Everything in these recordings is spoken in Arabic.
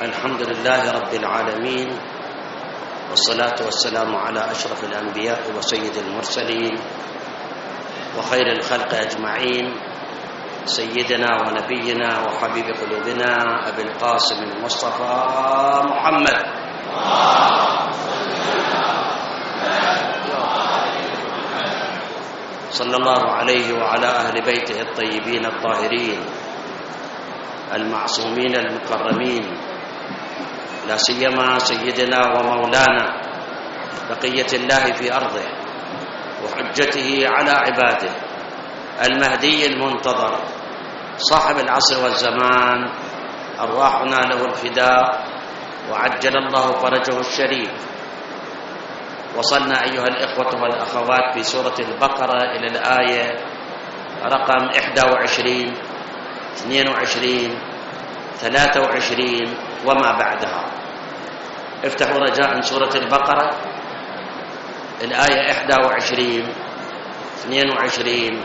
الحمد لله رب العالمين، والصلاة والسلام على أشرف الأنبياء وسيد المرسلين وخير الخلق أجمعين، سيدنا ونبينا وحبيب قلوبنا أبي القاسم المصطفى محمد صلى الله عليه وعلى أهل بيته الطيبين الطاهرين المعصومين المكرمين، لا سيما سيدنا ومولانا بقية الله في أرضه وحجته على عباده المهدي المنتظر صاحب العصر والزمان، أرواحنا له الفداء وعجل الله فرجه الشريف. وصلنا أيها الإخوة والأخوات في سورة البقرة إلى الآية رقم 21 22 23 وما بعدها. افتحوا رجاء سورة البقرة الآية 21 22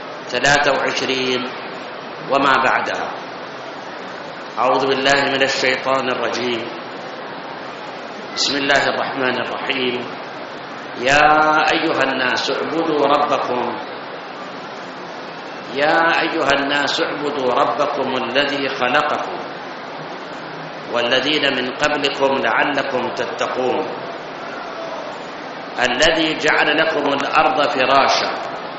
23 وما بعدها. أعوذ بالله من الشيطان الرجيم. بسم الله الرحمن الرحيم. يا أيها الناس اعبدوا ربكم، يا أيها الناس اعبدوا ربكم الذي خلقكم والذين من قبلكم لعلكم تتقون، الذي جعل لكم الأرض فراشا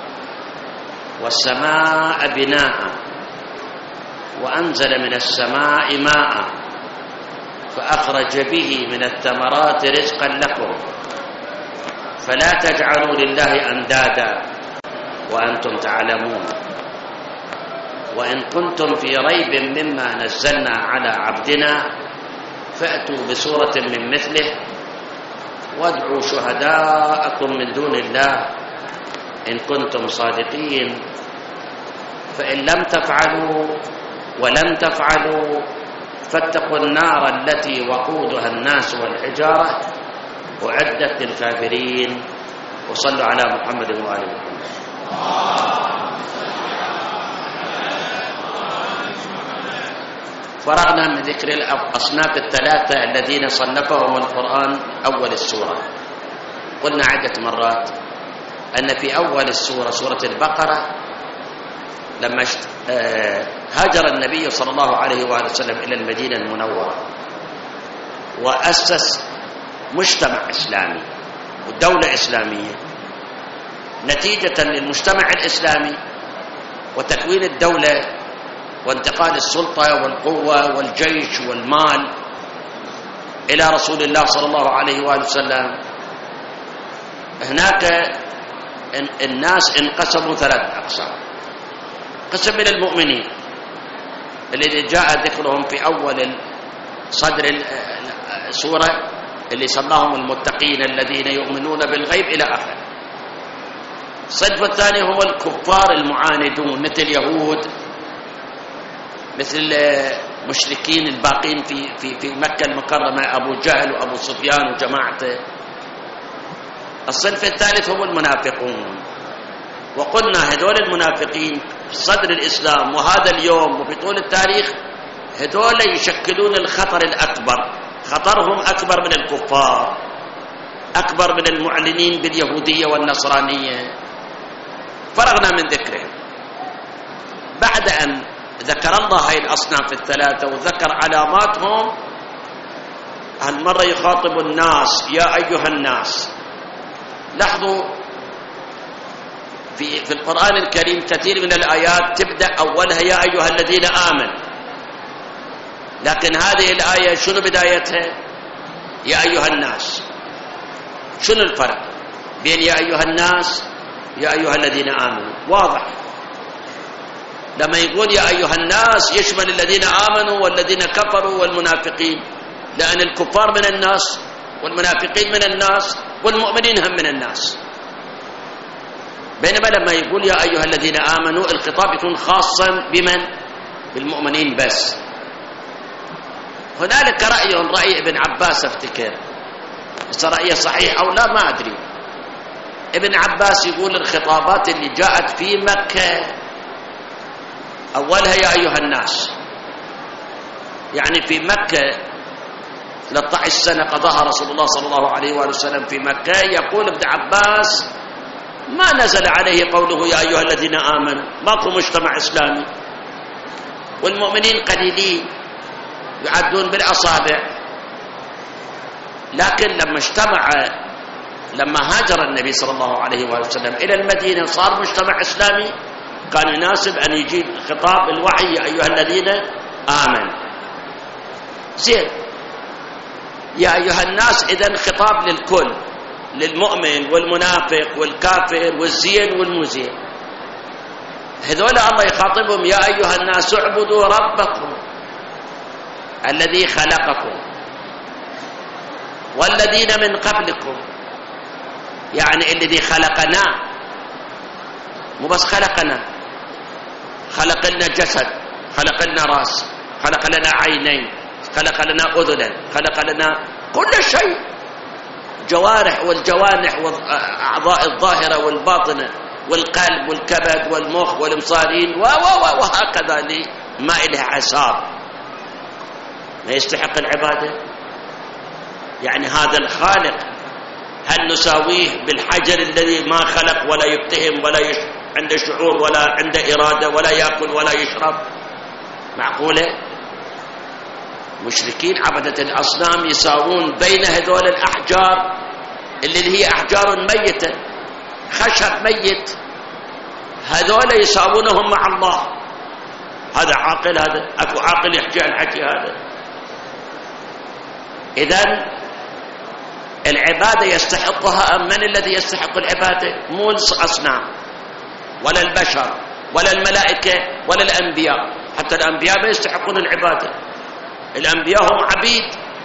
والسماء بناء وأنزل من السماء ماء فأخرج به من الثمرات رزقا لكم، فلا تجعلوا لله أندادا وأنتم تعلمون. وإن كنتم في ريب مما نزلنا على عبدنا فأتوا بسورة من مثله وادعوا شهداءكم من دون الله إن كنتم صادقين، فإن لم تفعلوا ولن تفعلوا فاتقوا النار التي وقودها الناس والحجارة أعدت للكافرين. وصلوا على محمد وآل محمد. فرغنا من ذكر الأصناف الثلاثة الذين صنفهم القرآن أول السورة. قلنا عدة مرات أن في أول السورة سورة البقرة لما هاجر النبي صلى الله عليه وآله وسلم إلى المدينة المنورة وأسس مجتمع إسلامي ودولة إسلامية، نتيجة للمجتمع الإسلامي وتكوين الدولة وانتقال السلطة والقوة والجيش والمال إلى رسول الله صلى الله عليه وآله وسلم، هناك الناس انقسموا ثلاث أقسام. قسم من المؤمنين الذي جاء ذكرهم في أول صدر السورة اللي سماهم المتقين الذين يؤمنون بالغيب إلى آخره. الصنف الثاني هم الكفار المعاندون مثل اليهود، مثل المشركين الباقين في مكة المكرمة، أبو جهل وأبو سفيان وجماعته. الصنف الثالث هم المنافقون، وقلنا هذول المنافقين في صدر الإسلام وهذا اليوم وفي طول التاريخ هذول يشكلون الخطر الأكبر، خطرهم أكبر من الكفار، أكبر من المعلنين باليهودية والنصرانية. فرغنا من ذكرهم بعد أن ذكر الله هذه الأصناف الثلاثة وذكر علاماتهم. هالمرة يخاطب الناس، يا أيها الناس. لاحظوا في القرآن الكريم كثير من الآيات تبدأ أولها يا أيها الذين آمنوا، لكن هذه الآية شنو بدايتها؟ يا أيها الناس. شنو الفرق بين يا أيها الناس يا أيها الذين آمنوا؟ واضح، لما يقول يا أيها الناس يشمل الذين آمنوا والذين كفروا والمنافقين، لأن الكفار من الناس والمنافقين من الناس والمؤمنين هم من الناس. بينما لما يقول يا أيها الذين آمنوا الخطاب يكون خاصا بمن؟ بالمؤمنين بس. هنالك رأي ابن عباس افتكر، بس رأيه صحيح أو لا ما أدري. ابن عباس يقول الخطابات اللي جاءت في مكة أولها يا أيها الناس، يعني في مكة 13 سنة قضاها رسول الله صلى الله عليه وآله وسلم في مكة. يقول ابن عباس ما نزل عليه قوله يا أيها الذين آمنوا، ماكو مجتمع إسلامي، والمؤمنين قليلين يعدون بالأصابع. لكن لما هاجر النبي صلى الله عليه وآله وسلم إلى المدينة صار مجتمع إسلامي، كان يناسب أن يجيب خطاب الوحي يا أيها الذين آمنوا. زين، يا أيها الناس إذن خطاب للكل، للمؤمن والمنافق والكافر والزين والمزين. هذول الله يخاطبهم يا أيها الناس اعبدوا ربكم الذي خلقكم والذين من قبلكم. يعني الذي خلقنا، مو بس خلقنا، خلق لنا جسد، خلق لنا راس، خلق لنا عينين، خلق لنا أذنا، خلق لنا كل شيء، جوارح والجوانح والأعضاء الظاهرة والباطنة والقلب والكبد والمخ والمصارين وهكذا، ما إله حساب. ما يستحق العبادة؟ يعني هذا الخالق هل نساويه بالحجر الذي ما خلق ولا يبتهم ولا عنده شعور ولا عنده إرادة ولا يأكل ولا يشرب؟ معقولة؟ مشركين عبدة الأصنام يساوون بين هذول الأحجار اللي هي أحجار ميتة، خشب ميت، هذول يساوونهم مع الله. هذا عاقل؟ هذا أكو عاقل يحكي الحكي هذا؟ إذن العبادة يستحقها من الذي يستحق العبادة؟ مو الأصنام ولا البشر ولا الملائكة ولا الأنبياء. حتى الأنبياء ما يستحقون العبادة، الأنبياء هم عبيد.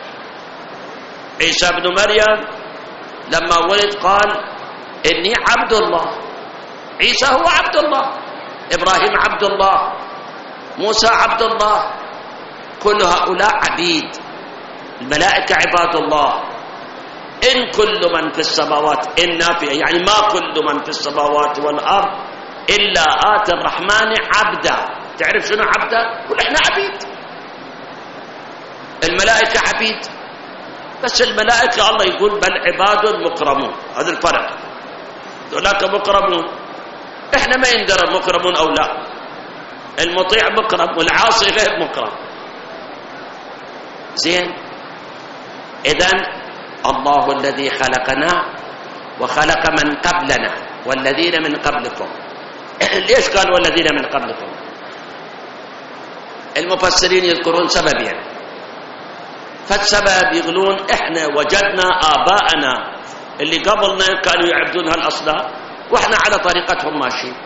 عيسى بن مريم لما ولد قال إني عبد الله، عيسى هو عبد الله، إبراهيم عبد الله، موسى عبد الله، كل هؤلاء عبيد. الملائكة عباد الله. إن كل من في السماوات، إن نافية يعني ما كل من في السماوات والأرض إلا آتي الرحمن عبدا. تعرف شنو عبدا؟ قل إحنا عبيد. الملائكة عبيد، بس الملائكة الله يقول بل عباد مكرمون. هذا الفرق، ذولاك مكرمون، إحنا ما يندرى مكرمون أو لا. المطيع مكرم والعاصي غير مكرم. زين، إذن الله الذي خلقنا وخلق من قبلنا والذين من قبلكم. ليش قال والذين من قبلكم؟ المفسرين يذكرون سببين. فالسبب يقولون احنا وجدنا آباءنا اللي قبلنا كانوا يعبدون هالأصنام واحنا على طريقتهم ماشيين.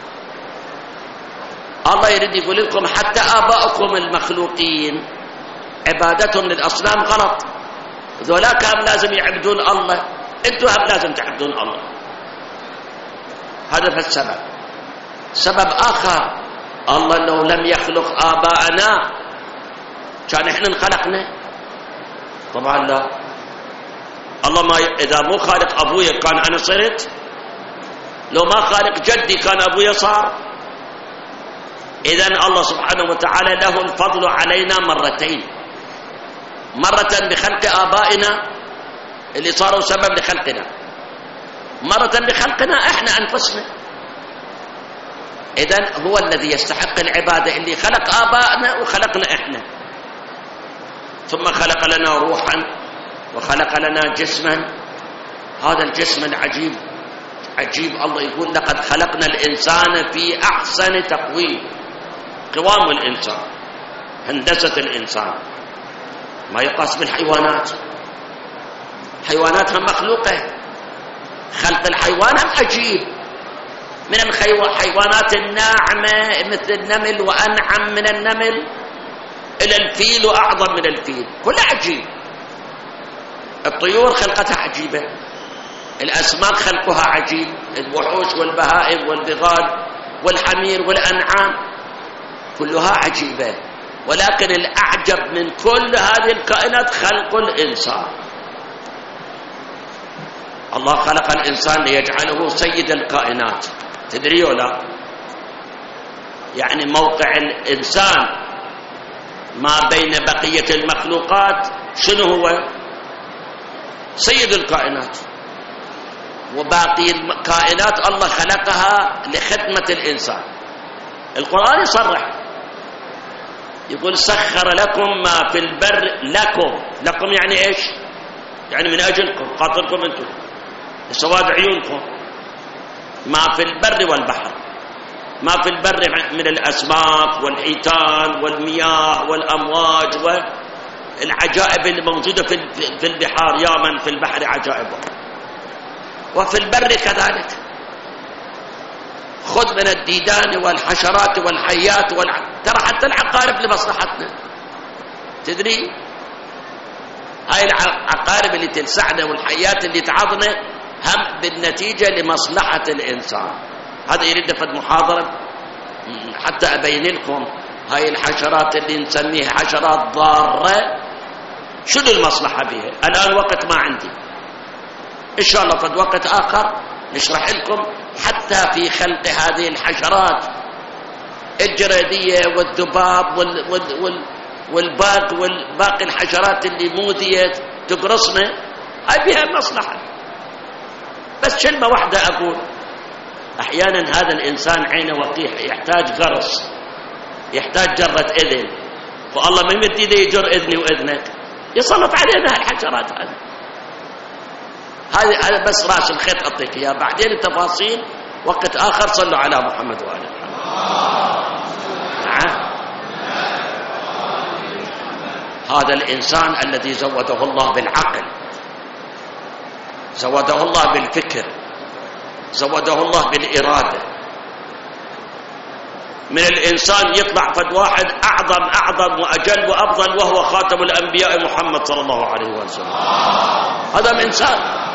الله يريد يقول لكم حتى آباءكم المخلوقين عبادتهم للأصنام غلط. ذولاك هم لازم يعبدون الله، انتوا هم لازم تعبدون الله. هذا فالسبب. سبب آخر، الله لو لم يخلق آباءنا كان احنا انخلقنا؟ طبعا لا. الله ما إذا مو خالق أبويا كان أنا صرت؟ لو ما خالق جدي كان أبويا صار؟ إذن الله سبحانه وتعالى له الفضل علينا مرتين، مرة بخلق آبائنا اللي صاروا سبب لخلقنا، مرة بخلقنا احنا أنفسنا. إذن هو الذي يستحق العبادة، اللي خلق آبائنا وخلقنا احنا، ثم خلق لنا روحا وخلق لنا جسما. هذا الجسم العجيب عجيب، الله يقول لقد خلقنا الإنسان في أحسن تقويم. قوام الإنسان، هندسة الإنسان ما يقاس بالحيوانات. حيواناتها مخلوقة، خلق الحيوان عجيب، من الحيوانات الناعمة مثل النمل وأنعم من النمل إلى الفيل وأعظم من الفيل، كلها عجيب. الطيور خلقتها عجيبة، الأسماك خلقها عجيب، الوحوش والبهائم والبغال والحمير والأنعام كلها عجيبة. ولكن الأعجب من كل هذه الكائنات خلق الإنسان. الله خلق الإنسان ليجعله سيد الكائنات. تدري ولا؟ يعني موقع الإنسان ما بين بقية المخلوقات شنو هو؟ سيد الكائنات، وباقي الكائنات الله خلقها لخدمة الإنسان. القرآن يصرح يقول سخر لكم ما في البر لكم يعني إيش؟ يعني من أجلكم، خاطركم أنتم، لسواد عيونكم. ما في البر والبحر، ما في البر من الأسماك والحيتان والمياه والأمواج والعجائب الموجودة في البحار، يا من في البحر عجائب، وفي البر كذلك. خذ من الديدان والحشرات والحيات ترى حتى العقارب لمصلحتنا. تدري هاي العقارب اللي تلسعنا والحيات اللي تعضنا هم بالنتيجة لمصلحة الإنسان. هذا يريد فد محاضرة حتى أبين لكم هاي الحشرات اللي نسميها حشرات ضارة شنو المصلحة بها. الآن وقت ما عندي، إن شاء الله فد وقت آخر نشرح لكم حتى في خلق هذه الحشرات الجرادية والذباب والباق والباقي الحشرات اللي مؤذية تقرصنا، هاي بها مصلحة. بس كلمة واحدة أقول، أحيانا هذا الإنسان عينه وقيح، يحتاج غرس، يحتاج جرة إذن، فالله ما يمد إيده يجر إذني وإذنك، يسلط علينا الحشرات هذا بس راس الخيط أعطيك إياه، بعدين التفاصيل وقت آخر. صلوا على محمد وآله محمد. هذا الإنسان الذي زوده الله بالعقل، زوده الله بالفكر، زوده الله بالإرادة. من الإنسان يطلع فد واحد أعظم وأجل وأفضل، وهو خاتم الأنبياء محمد صلى الله عليه وسلم. هذا إنسان،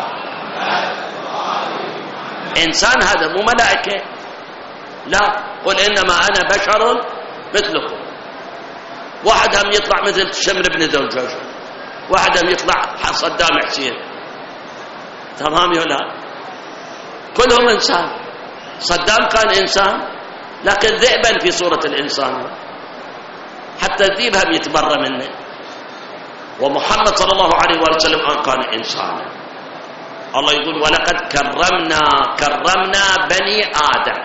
إنسان، هذا مو ملائكة. لا، قل إنما أنا بشر مثلكم. واحد هم يطلع مثل شمر بن زوجة، واحد هم يطلع صدام حسين، تمام يا لا؟ كلهم إنسان. صدام كان إنسان لكن ذئبا في صورة الإنسان، حتى الذئب هم يتبرى منه. ومحمد صلى الله عليه وسلم كان إنسانا. الله يقول ولقد كرمنا بني آدم،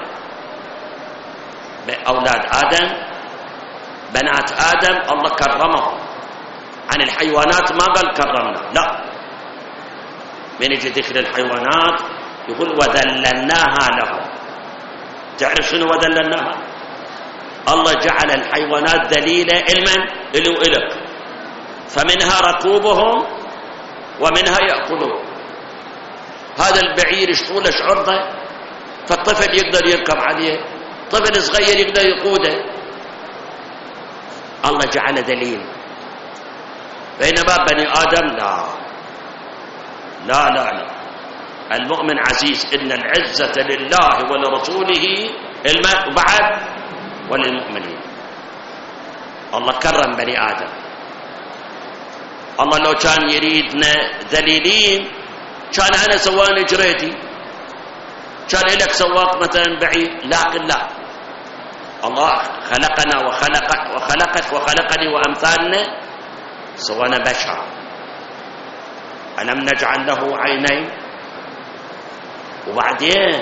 أولاد آدم، بنات آدم، الله كرمهم. عن الحيوانات ما قال كرمنا، لا، من يجي ذكر الحيوانات يقول وذللناها لهم. تعرف شنو وذللناها؟ الله جعل الحيوانات ذليلة لمن؟ إلي وإلك، فمنها ركوبهم ومنها يأكلون. هذا البعير ايش طوله ايش عرضه، فالطفل يقدر يركب عليه، طفل صغير يقدر يقوده. الله جعل ذليل. بينما بني آدم لا لا لا لا، المؤمن عزيز، إن العزة لله ولرسوله وبعد وللمؤمنين. الله كرم بني آدم. الله لو كان يريدنا ذليلين كان أنا سواني جريدي، كان لك سواق مثلا بعيد، لكن لا، الله خلقنا وخلقك وخلقني وأمثالنا، سوانا بشر. ألم نجعل له عينين؟ وبعدين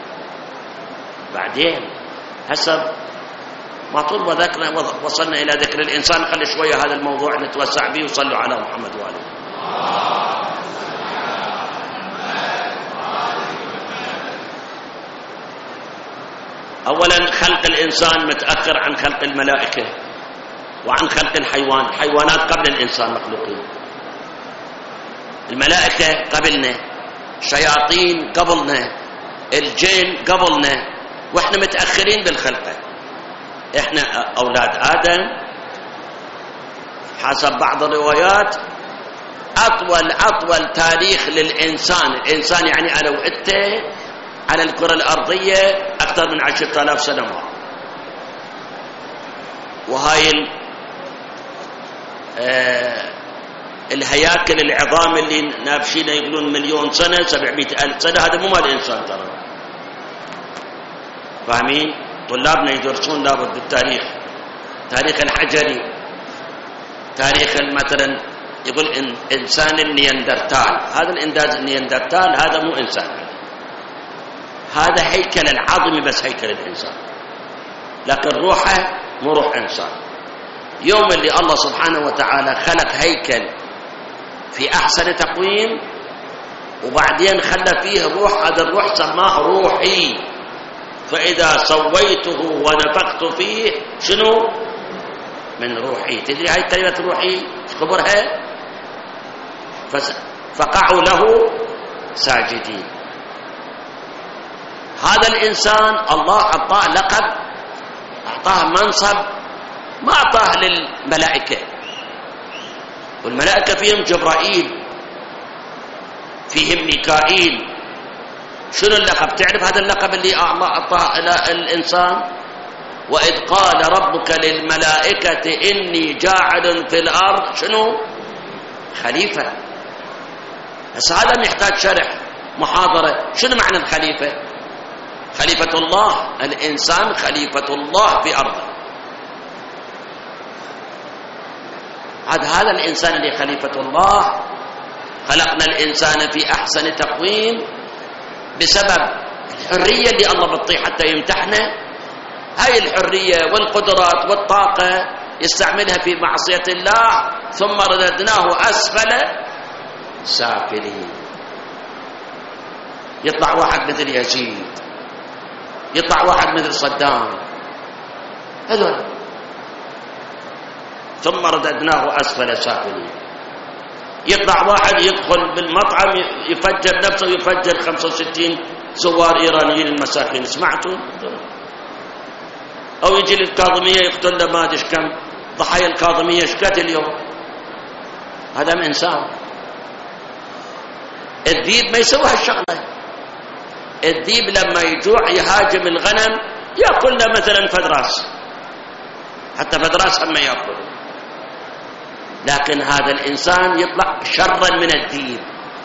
حسب ما طول وصلنا إلى ذكر الإنسان. خلي شوية هذا الموضوع نتوسع به، وصلوا على محمد وآله. أولا خلق الإنسان متأخر عن خلق الملائكة وعن خلق الحيوان. الحيوانات قبل الإنسان مخلوقين، الملائكة قبلنا، شياطين قبلنا، الجن قبلنا، وإحنا متأخرين بالخلقة. إحنا أولاد آدم حسب بعض الروايات أطول تاريخ للإنسان. الإنسان يعني أنا وإنت على الكرة الأرضية أكثر من 10,000 سنة. وهاي الهياكل العظام اللي نابشينها يقولون 1,000,000 سنة 700,000 سنة، هذا مو مال الإنسان ترى. فاهمين؟ طلابنا يدرسون لابد بالتاريخ، تاريخ الحجري، تاريخ مثلا يقول إنسان النياندرتال، هذا النياندرتال هذا مو إنسان، هذا هيكل العظم بس هيكل الإنسان، لكن روحه مو روح إنسان. يوم اللي الله سبحانه وتعالى خلق هيكل في أحسن تقويم وبعدين خلى فيه روح، هذا الروح سماه روحي، فإذا سويته ونفخت فيه شنو؟ من روحي. تدري هاي كلمة روحي ايش خبرها؟ فقعوا له ساجدين. هذا الإنسان الله أعطاه لقب، أعطاه منصب، ما أعطاه للملائكة، والملائكة فيهم جبرائيل، فيهم ميكائيل. شنو اللقب؟ تعرف هذا اللقب اللي الله أعطاه إلى الإنسان؟ وإذ قال ربك للملائكة إني جاعل في الأرض شنو؟ خليفة. بس هذا محتاج شرح محاضرة. شنو معنى الخليفة؟ خليفة الله، الإنسان خليفة الله في أرضه. هذا الإنسان اللي خليفة الله. خلقنا الإنسان في أحسن تقويم بسبب الحرية اللي الله بطيه حتى يمتحنه. هاي الحرية والقدرات والطاقة يستعملها في معصية الله، ثم رددناه أسفل سافلين. يطلع واحد مثل يزيد، يطلع واحد مثل صدام، هذول. ثم رددناه أسفل سافلين. يطلع واحد يدخل بالمطعم يفجر نفسه، يفجر 65 زوار إيرانيين المساكين، سمعتوا؟ أو يجي للكاظمية يقتل له ما أدري كم ضحايا الكاظمية شكت اليوم. هذا من إنسان. الذيب ما يسوي هالشغلة. الذيب لما يجوع يهاجم الغنم يأكل له مثلا فدراس، حتى فدراس هم يأكل. لكن هذا الإنسان يطلع شرا من الذيب.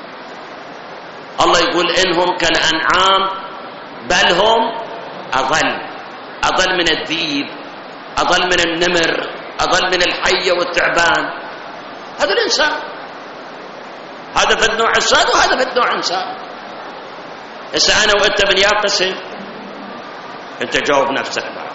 الله يقول إنهم كالأنعام بل هم أضل من الذيب، أضل من النمر، أضل من الحية والتعبان. هذا الإنسان، هذا في النوع إنسان وهذا في النوع إنسان. هسه أنا وأنت من يا قسم؟ أنت جاوب نفسك بعد.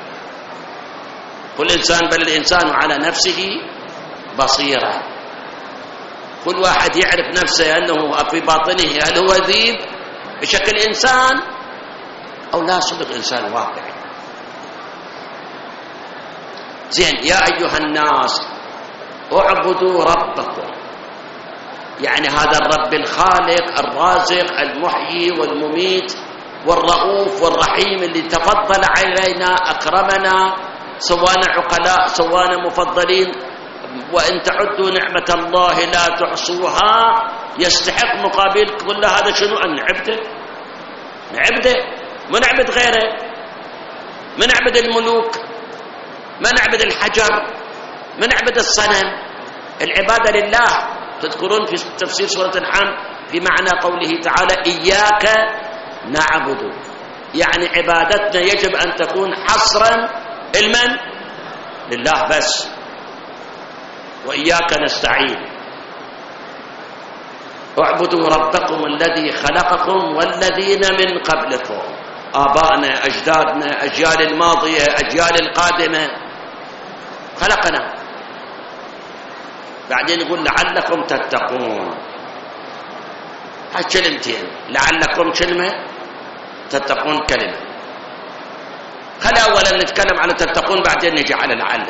كل إنسان بل الإنسان على نفسه بصيرة. كل واحد يعرف نفسه أنه في باطنه هل هو ذيب بشكل إنسان أو لا صدق إنسان واقعي. زين، يا أيها الناس اعبدوا ربكم، يعني هذا الرب الخالق الرازق المحيي والمميت والرؤوف والرحيم اللي تفضل علينا، أكرمنا، سوانا عقلاء، سوانا مفضلين. وإن تعدوا نعمة الله لا تحصوها. يستحق مقابل كل هذا شنو؟ أن نعبده، ما نعبد غيره، ما نعبد الملوك، ما نعبد الحجر، ما نعبد الصنم. العبادة لله. تذكرون في تفسير سورة الحمد في معنى قوله تعالى إياك نعبد، يعني عبادتنا يجب أن تكون حصرا لمن؟ لله بس. وإياك نستعين. اعبدوا ربكم الذي خلقكم والذين من قبلكم، آبائنا، أجدادنا، أجيال الماضية، أجيال القادمة، خلقنا. بعدين يقول لعلكم تتقون. هاي كلمتين، لعلكم كلمة، تتقون كلمة. خلي أولا نتكلم على تتقون بعدين نجي على لعل.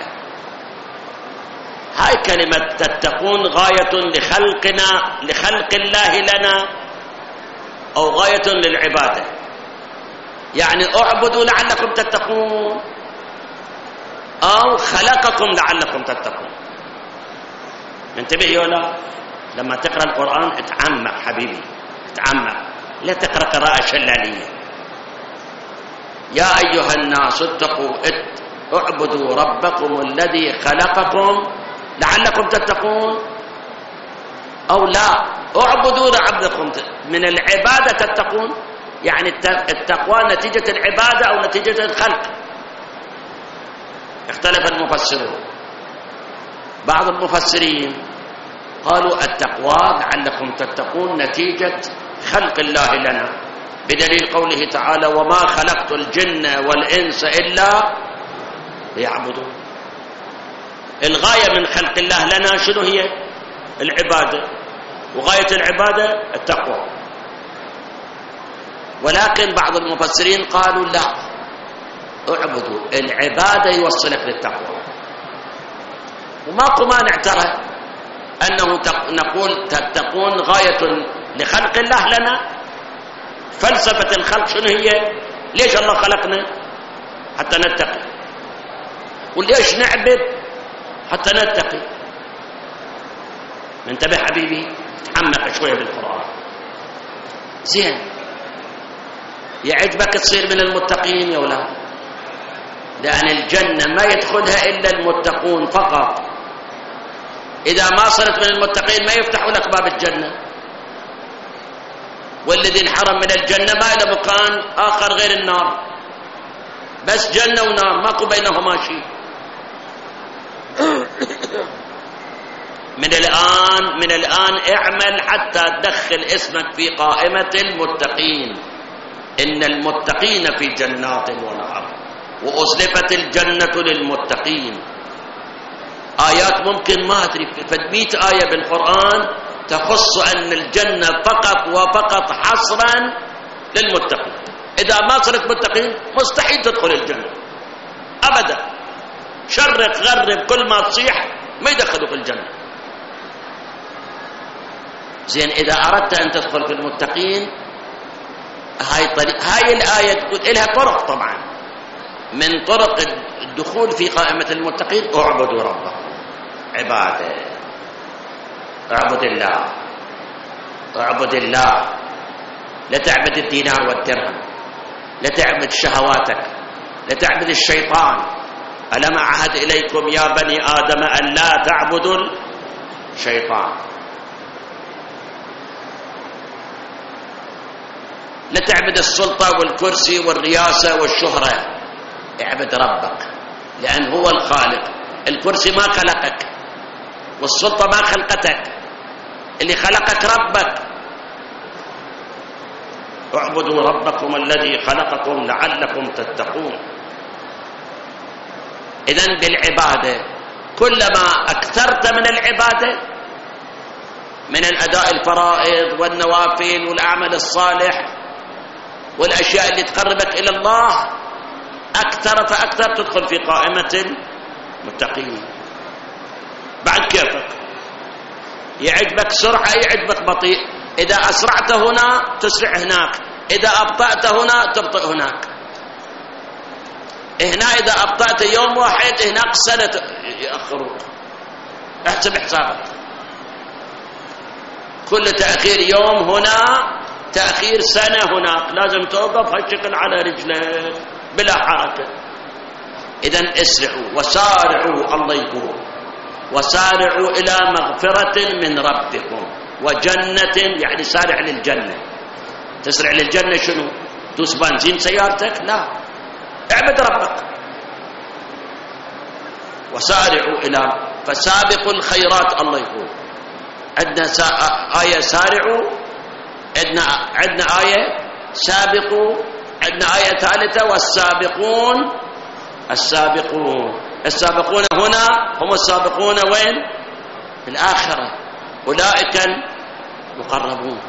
هاي كلمة تتقون غاية لخلق الله لنا، أو غاية للعبادة. يعني اعبدوا لعلكم تتقون، أو خلقكم لعلكم تتقون. انتبه يولا، لما تقرأ القرآن اتعمق حبيبي، اتعمق، لا تقرأ قراءة شلالية. يا أيها الناس اتقوا اعبدوا ربكم الذي خلقكم لعلكم تتقون، أو لا اعبدوا ربكم من العبادة تتقون، يعني التقوى نتيجة العبادة أو نتيجة الخلق. اختلف المفسرون. بعض المفسرين قالوا التقوى لعلكم تتقون نتيجة خلق الله لنا، بدليل قوله تعالى وما خلقت الجن والإنس إلا ليعبدون. الغاية من خلق الله لنا شنو هي؟ العبادة، وغاية العبادة التقوى. ولكن بعض المفسرين قالوا لا، اعبدوا، العبادة يوصلك للتقوى. وماكو مانع ترى أنه نقول تتقون غاية لخلق الله لنا. فلسفة الخلق شنو هي؟ ليش الله خلقنا؟ حتى نتقي. وليش نعبد؟ حتى نتقي. انتبه حبيبي، تحمق شوية بالقرآن. زين، يعجبك تصير من المتقين يا أولاد، لأن الجنة ما يدخلها إلا المتقون فقط. إذا ما صرت من المتقين ما يفتحوا لك باب الجنة. والذي انحرم من الجنة ما له مكان آخر غير النار، بس جنة ونار، ماكو بينهما شيء. من الآن اعمل حتى تدخل اسمك في قائمة المتقين. إن المتقين في جنات ونهر وأزلفت الجنة للمتقين. آيات ممكن ما أدري فد 100 آية بالقرآن تخص أن الجنة فقط وفقط حصرا للمتقين. إذا ما صرت متقين مستحيل تدخل الجنة أبدا. شرق غرب كل ما تصيح ما يدخلوا في الجنة. زين، إذا أردت أن تدخل في المتقين هاي الآية تقول لها طرق. طبعا من طرق الدخول في قائمة المتقين اعبدوا ربكم. عبادة، اعبد الله، اعبد الله، لا تعبد الدينار والدرهم، لا تعبد شهواتك، لا تعبد الشيطان. ألم أعهد إليكم يا بني آدم أن لا تعبدوا الشيطان. لا تعبد السلطة والكرسي والرياسة والشهرة، اعبد ربك لأن هو الخالق. الكرسي ما خلقك، والسلطة ما خلقتك، اللي خلقك ربك. اعبدوا ربكم الذي خلقكم لعلكم تتقون. إذن بالعبادة كلما أكثرت من العبادة، من الأداء الفرائض والنوافل والأعمال الصالح والأشياء اللي تقربك إلى الله، أكثر فأكثر تدخل في قائمة المتقين. بعد كيفك، يعجبك سرعة يعجبك بطيء. إذا أسرعت هنا تسرع هناك، إذا أبطأت هنا تبطئ هناك. هنا إذا أبطأت يوم واحد هناك سنة يأخروك. احسب حسابك، كل تأخير يوم هنا تأخير سنة هناك. لازم توقف هالشكل على رجلك بلا حركة. إذن اسرعوا وسارعوا، الله يقول وسارعوا إلى مغفرة من ربكم وجنة، يعني سارع للجنة. تسرع للجنة شنو؟ دوس بنزين سيارتك؟ لا، اعبد ربك. وسارعوا إلى، فسابقوا الخيرات. الله يقول عندنا آية سارعوا، عندنا آية سابقوا، عندنا آية ثالثة والسابقون. السابقون هنا هم السابقون وين؟ في الآخرة، أولئك المقربون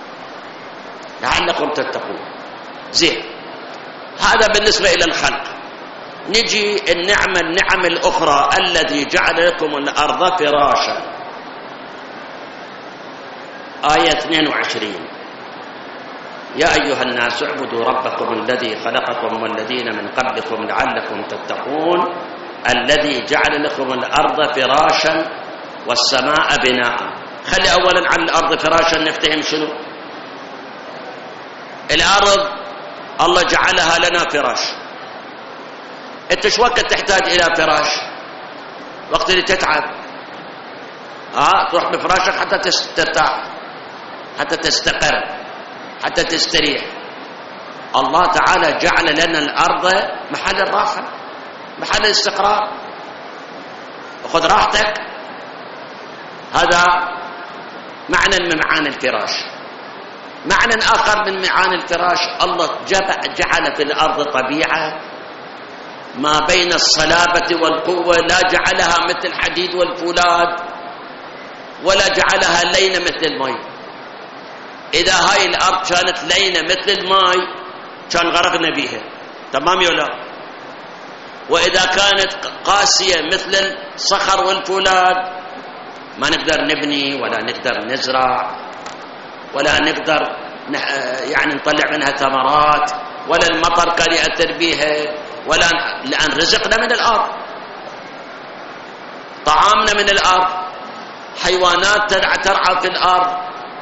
لعلكم تتقون. زين، هذا بالنسبة إلى الخلق. نجي النعم الأخرى، الذي جعل لكم الأرض فراشا. آية 22 يا أيها الناس اعبدوا ربكم الذي خلقكم والذين من قبلكم لعلكم تتقون الذي جعل لكم الأرض فراشا والسماء بناء. خلي أولا عن الأرض فراشا نفتهم شنو الأرض. الله جعلها لنا فراش. انت شو وقت تحتاج إلى فراش؟ وقت اللي تتعب تروح بفراشك حتى ترتاح، حتى تستقر، حتى تستريح. الله تعالى جعل لنا الأرض محل الراحة، محل الاستقرار. وخذ راحتك هذا معنى من معاني الفراش. معنى آخر من معاني الفراش، الله جعل في الأرض طبيعة ما بين الصلابة والقوة، لا جعلها مثل الحديد والفولاذ، ولا جعلها لينة مثل الماء. إذا هاي الأرض كانت لينة مثل الماء كان غرقنا بها، تمام ولا؟ وإذا كانت قاسية مثل الصخر والفولاذ ما نقدر نبني ولا نقدر نزرع ولا نقدر يعني نطلع منها ثمرات، ولا المطر كان يأثر بها، ولا لأن رزقنا من الأرض، طعامنا من الأرض، حيوانات ترعى في الأرض.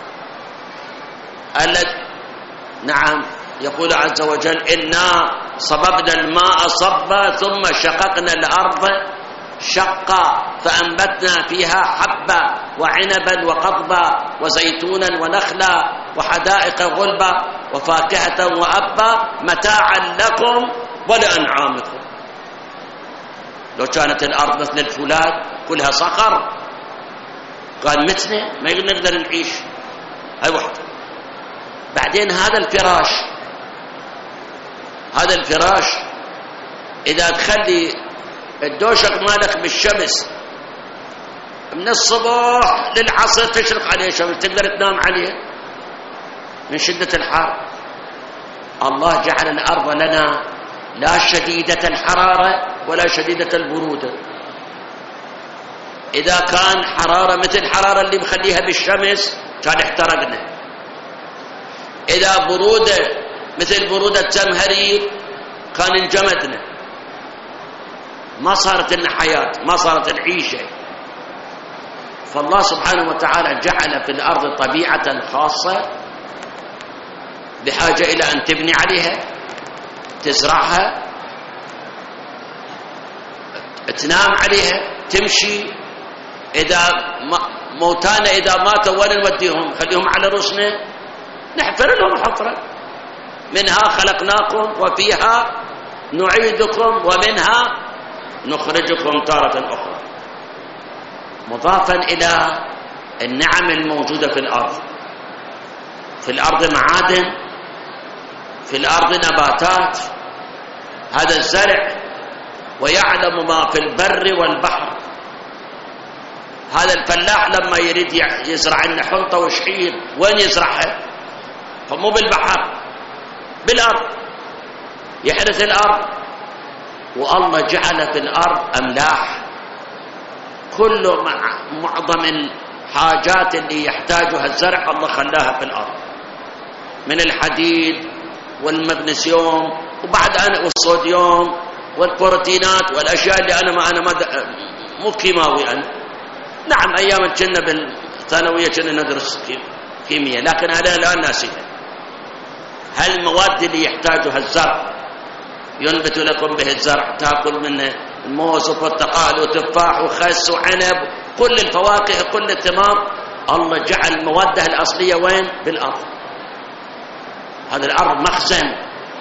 نعم، يقول عز وجل إنا صببنا الماء صبا ثم شققنا الأرض شقا فأنبتنا فيها حبا وعنبا وقضبا وزيتونا ونخلا وحدائق غلبا وفاكهة وأبا متاعا لكم ولأنعامكم. لو كانت الأرض مثل الفولاذ كلها صخر قال متنا ما نقدر نعيش. هاي واحدة. بعدين هذا الفراش إذا تخلي الدوشق مالك بالشمس من الصباح للعصر تشرق عليه الشمس، تقدر تنام عليه من شدة الحر. الله جعل الأرض لنا لا شديدة الحرارة ولا شديدة البرودة. إذا كان حرارة مثل الحرارة اللي مخليها بالشمس كان احترقنا، إذا برودة مثل برودة زمهرير كان انجمدنا، ما صارت لنا حياة، ما صارت العيشة. فالله سبحانه وتعالى جعل في الأرض طبيعة خاصة بحاجة إلى أن تبني عليها، تزرعها، تنام عليها، تمشي. إذا موتانا إذا ماتوا وين نوديهم؟ خليهم على رؤوسنا، نحفر لهم حفرة. منها خلقناكم وفيها نعيدكم ومنها نخرجكم تارة أخرى. مضافا إلى النعم الموجودة في الأرض. في الأرض معادن، في الأرض نباتات، هذا الزرع ويعلم ما في البر والبحر. هذا الفلاح لما يريد يزرع لنا حنطة وشعير وين يزرعها؟ فمو بالبحر، بالأرض، يحرث الأرض. والله جعل في الأرض أملاح، كل معظم الحاجات اللي يحتاجها الزرع الله خلاها في الأرض، من الحديد والمغنيسيوم والصوديوم والبروتينات والأشياء اللي أنا مو كيماوي أنا. نعم أيام كنا بالثانوية كنا ندرس كيمياء، لكن هذا الآن ناسيها. هل المواد اللي يحتاجها الزرع ينبت لكم به الزرع، تأكل منه موز وبرتقال وتفاح وخس وعنب، كل الفواكه كل الثمار، الله جعل موادها الأصلية وين؟ بالأرض. هذا الأرض مخزن.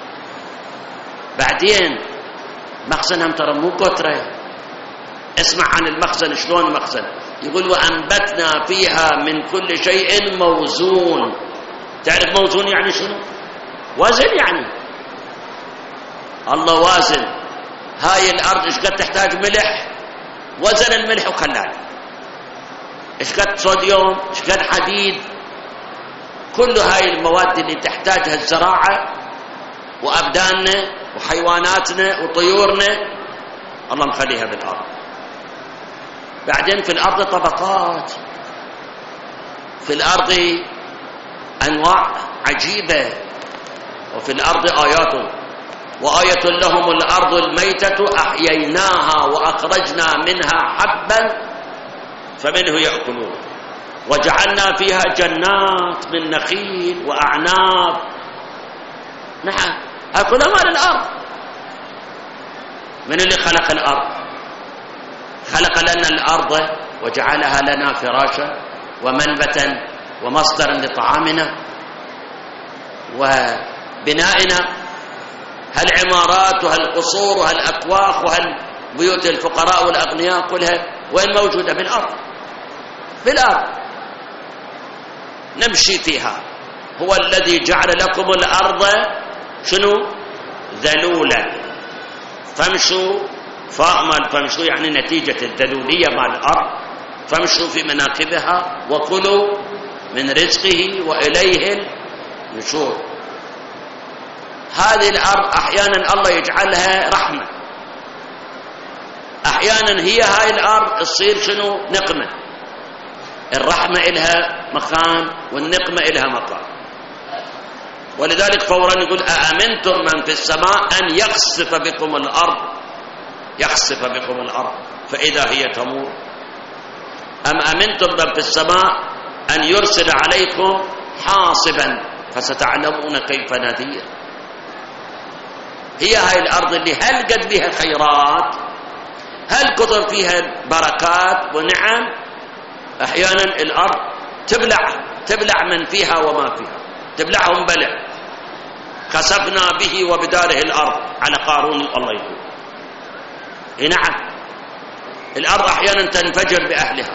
بعدين مخزنهم ترى مو كترة. اسمع عن المخزن شلون مخزن، يقول وأنبتنا فيها من كل شيء موزون. تعرف موزون يعني شنو؟ وزن يعني. الله وازن. هاي الأرض إيش قد تحتاج ملح، وزن الملح وخلاه. إيش قد صوديوم، إيش قد حديد، كل هاي المواد اللي تحتاجها الزراعة وأبداننا وحيواناتنا وطيورنا الله مخليها بالأرض. بعدين في الأرض طبقات، في الأرض أنواع عجيبة، وفي الأرض آيات. وآية لهم الأرض الميتة أحييناها وأخرجنا منها حبا فمنه يأكلون وجعلنا فيها جنات من نخيل وأعناب. نعم أكلها مال الأرض. من اللي خلق الأرض؟ خلق لنا الأرض وجعلها لنا فراشا ومنبتا ومصدرا لطعامنا وبنائنا. هالعمارات وهالقصور وهالأكواخ وهالبيوت الفقراء والأغنياء كلها وين موجودة؟ بالأرض. بالأرض نمشي فيها. هو الذي جعل لكم الأرض شنو؟ ذلولا فامشوا. فامشوا يعني نتيجة الذلولية مع الأرض، فامشوا في مناكبها وكلوا من رزقه وإليه النشور. هذه الأرض أحيانا الله يجعلها رحمة، أحيانا هي هاي الأرض تصير شنو؟ نقمة. الرحمة إلها مكان والنقمة إلها مكان. ولذلك فورا يقول أأمنتم من في السماء أن يخسف بكم الأرض، يخسف بكم الأرض فإذا هي تمور، أم أمنتم من في السماء أن يرسل عليكم حاصبا فستعلمون كيف نذير. هي هاي الأرض اللي هل قد بها خيرات، هل كثر فيها بركات ونعم. أحيانا الأرض تبلع من فيها وما فيها، تبلعهم بلع. خسفنا به وبداره الأرض على قارون الله يقول. نعم الأرض أحيانا تنفجر بأهلها.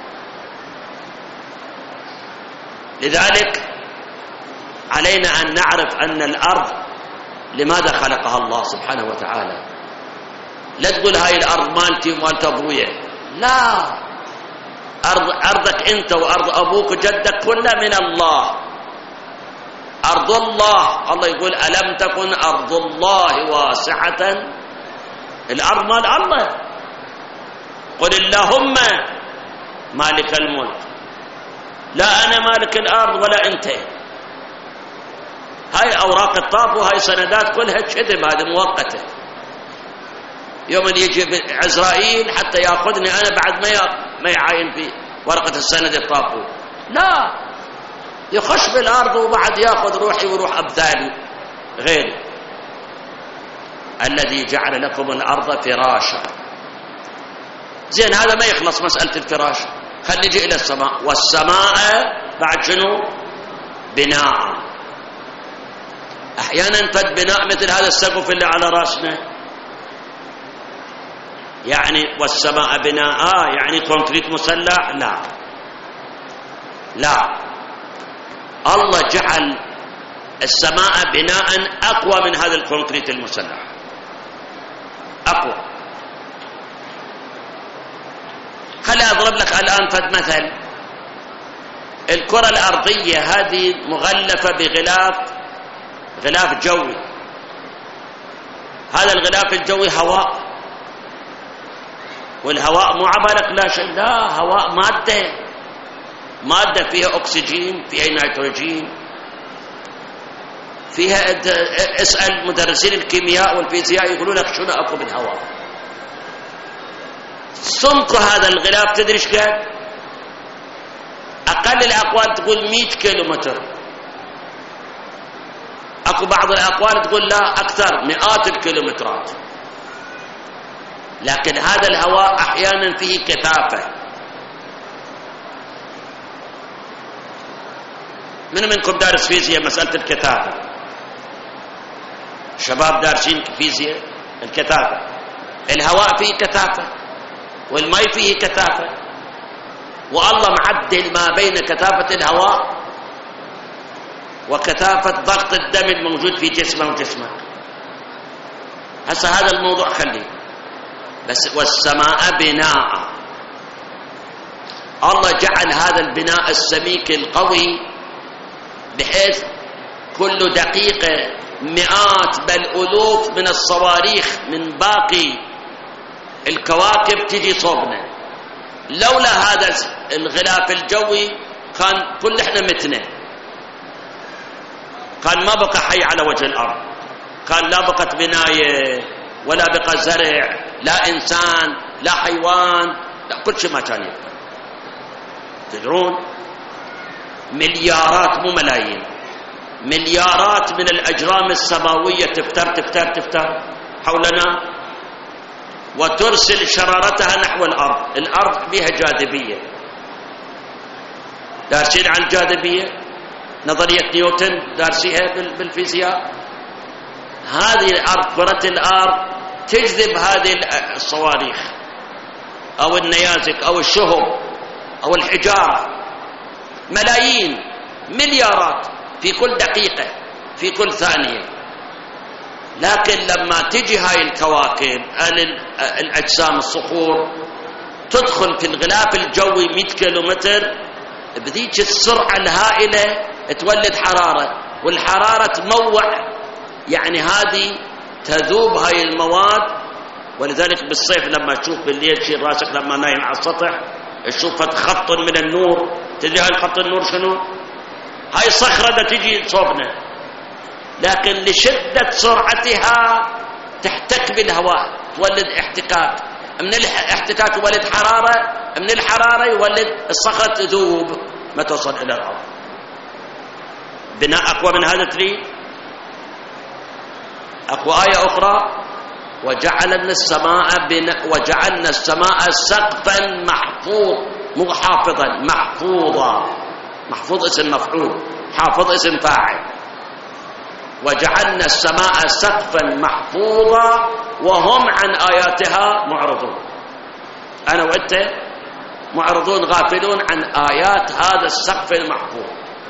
لذلك علينا أن نعرف أن الأرض لماذا خلقها الله سبحانه وتعالى. لا تقول هاي الأرض مالتي ومالت أبويا، لا، أرضك أنت وأرض أبوك وجدك كلها من الله. أرض الله، الله يقول ألم تكن أرض الله واسعة. الأرض مال الله. قل اللهم مالك الملك، لا أنا مالك الأرض ولا أنت. هاي أوراق الطاب وهاي سندات كلها كذب، هذه مؤقتة. يوم يجي عزرائيل حتى يأخذني أنا بعد ما يعاين في ورقة السند الطاب، لا، يخش بالأرض وبعد يأخذ روحي وروح أبدالي غيري. الذي جعل لكم الأرض فراشا. زين هذا ما يخلص مسألة الفراش، خلي نجي إلى السماء. والسماء بعد شنو؟ بناء. أحيانا فد بناء مثل هذا السقف اللي على رأسنا، يعني والسماء بناء يعني كونكريت مسلح؟ لا لا، الله جعل السماء بناء أقوى من هذا الكونكريت المسلح، أقوى. خلي أضرب لك الآن فد مثل. الكرة الأرضية هذه مغلفة غلاف جوي. هذا الغلاف الجوي هواء، والهواء مو عبالك لا شيء، لا، هواء مادة فيها أكسجين، فيها نيتروجين، فيها. اسأل مدرسين الكيمياء والفيزياء يقولون لك شنو أكو بالهواء. سمك هذا الغلاف تدري ايش قد؟ أقل الأقوال تقول 100 كيلومتر. أكو بعض الأقوال تقول لا أكثر، مئات الكيلومترات. لكن هذا الهواء أحيانا فيه كثافة. منكم دارس فيزياء مسألة الكثافة؟ شباب دارسين فيزياء الكثافة. الهواء فيه كثافة والماء فيه كثافة، والله معدل ما بين كثافة الهواء وكثافة ضغط الدم الموجود في جسمه وجسمك. هسه هذا الموضوع خليه بس. والسماء بناء، الله جعل هذا البناء السميك القوي بحيث كل دقيقة مئات بل ألوف من الصواريخ من باقي الكواكب تجي صوبنا. لولا هذا الغلاف الجوي كان كل احنا متنا، كان ما بقى حي على وجه الأرض، كان لا بقت بناية ولا بقى زرع، لا إنسان لا حيوان، لا، كل شيء ما كان يبقى. تدرون مليارات مو ملايين، مليارات من الأجرام السماوية تفتر حولنا وترسل شرارتها نحو الأرض. الأرض بها جاذبية. دارسين عن الجاذبية؟ نظرية نيوتن دارسيها بالفيزياء. هذه الأرض، كرة الأرض تجذب هذه الصواريخ أو النيازك أو الشهب أو الحجارة، ملايين مليارات في كل دقيقة في كل ثانية. لكن لما تجي هاي الكواكب الأجسام الصخور تدخل في الغلاف الجوي 100 كيلومتر، بذيك السرعة الهائلة تولد حرارة، والحرارة تموع، يعني هذه تذوب هاي المواد. ولذلك بالصيف لما تشوف بالليل شيل راسك لما نايم على السطح تشوف خط من النور، تدري هاي الخط النور شنو؟ هاي صخرة تجي صوبنا، لكن لشدة سرعتها تحتك بالهواء تولد احتكاك، من الاحتكاك يولد حرارة، من الحرارة يولد الصخرة تذوب ما توصل إلى الأرض. بناء أقوى من هذا تريد؟ أقوى آية أخرى: وجعلنا السماء سقفا محفوظ، مو حافظا، محفوظا. محفوظ اسم مفعول، حافظ اسم فاعل. وجعلنا السماء سقفا محفوظا وهم عن آياتها معرضون. أنا وأنت معرضون غافلون عن آيات هذا السقف المحفوظ.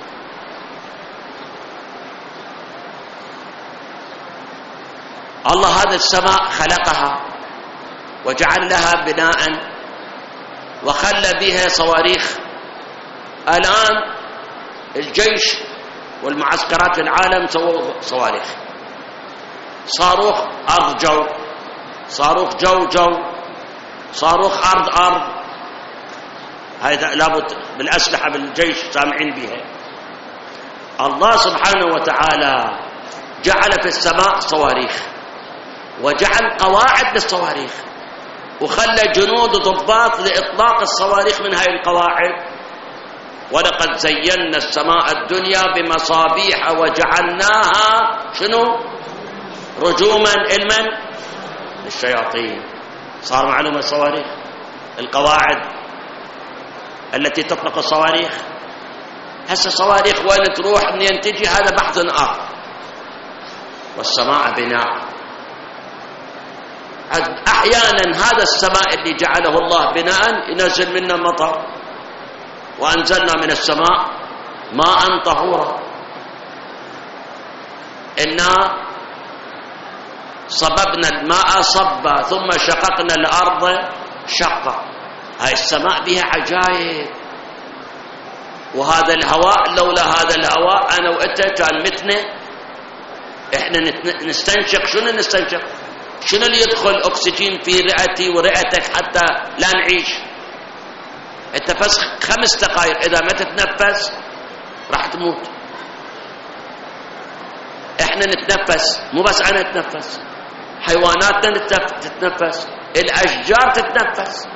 الله هذه السماء خلقها وجعل لها بناء وخلى بها صواريخ. الآن الجيش والمعسكرات في العالم سووا صواريخ، صاروخ أرض جو، صاروخ جو جو، صاروخ أرض أرض. هذا لابد بالأسلحة بالجيش سامعين بها. الله سبحانه وتعالى جعل في السماء صواريخ وجعل قواعد للصواريخ وخلى جنود ضباط لإطلاق الصواريخ من هاي القواعد. ولقد زينا السماء الدنيا بمصابيح وجعلناها شنو؟ رجوما لمن؟ للشياطين. صار معلومة الصواريخ، القواعد التي تطلق الصواريخ. هسه الصواريخ وين تروح منين تجي هذا بحث آخر. والسماء بناء. أحيانا هذا السماء اللي جعله الله بناء ينزل منا مطر، وأنزلنا من السماء ماء طهورا. إنا صببنا الماء صبا ثم شققنا الأرض شقا. هاي السماء بها عجائب. وهذا الهواء، لولا هذا الهواء أنا وأنت كان متنا. إحنا نستنشق. شنو نستنشق؟ شنو اللي يدخل أكسجين في رئتي ورئتك حتى لا نعيش؟ انت بس 5 دقائق اذا ما تتنفس راح تموت. احنا نتنفس، مو بس انا اتنفس، حيواناتنا تتنفس، الاشجار تتنفس.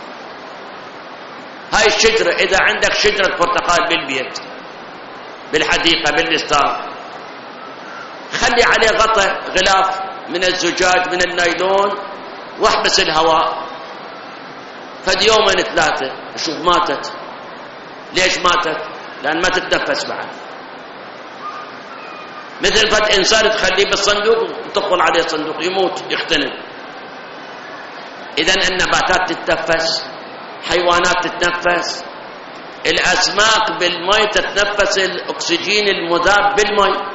هاي الشجرة، اذا عندك شجرة برتقال بالبيت بالحديقة بالستار، خلي عليه غطاء غلاف من الزجاج من النايلون واحبس الهواء فد يومين 3 شوف ماتت. ليش ماتت؟ لأن ما تتنفس بعد. مثل فد إنسان تخليه بالصندوق وتقفل عليه الصندوق يموت يختنق. إذن النباتات تتنفس، حيوانات تتنفس، الأسماك بالماء تتنفس الأكسجين المذاب بالماء.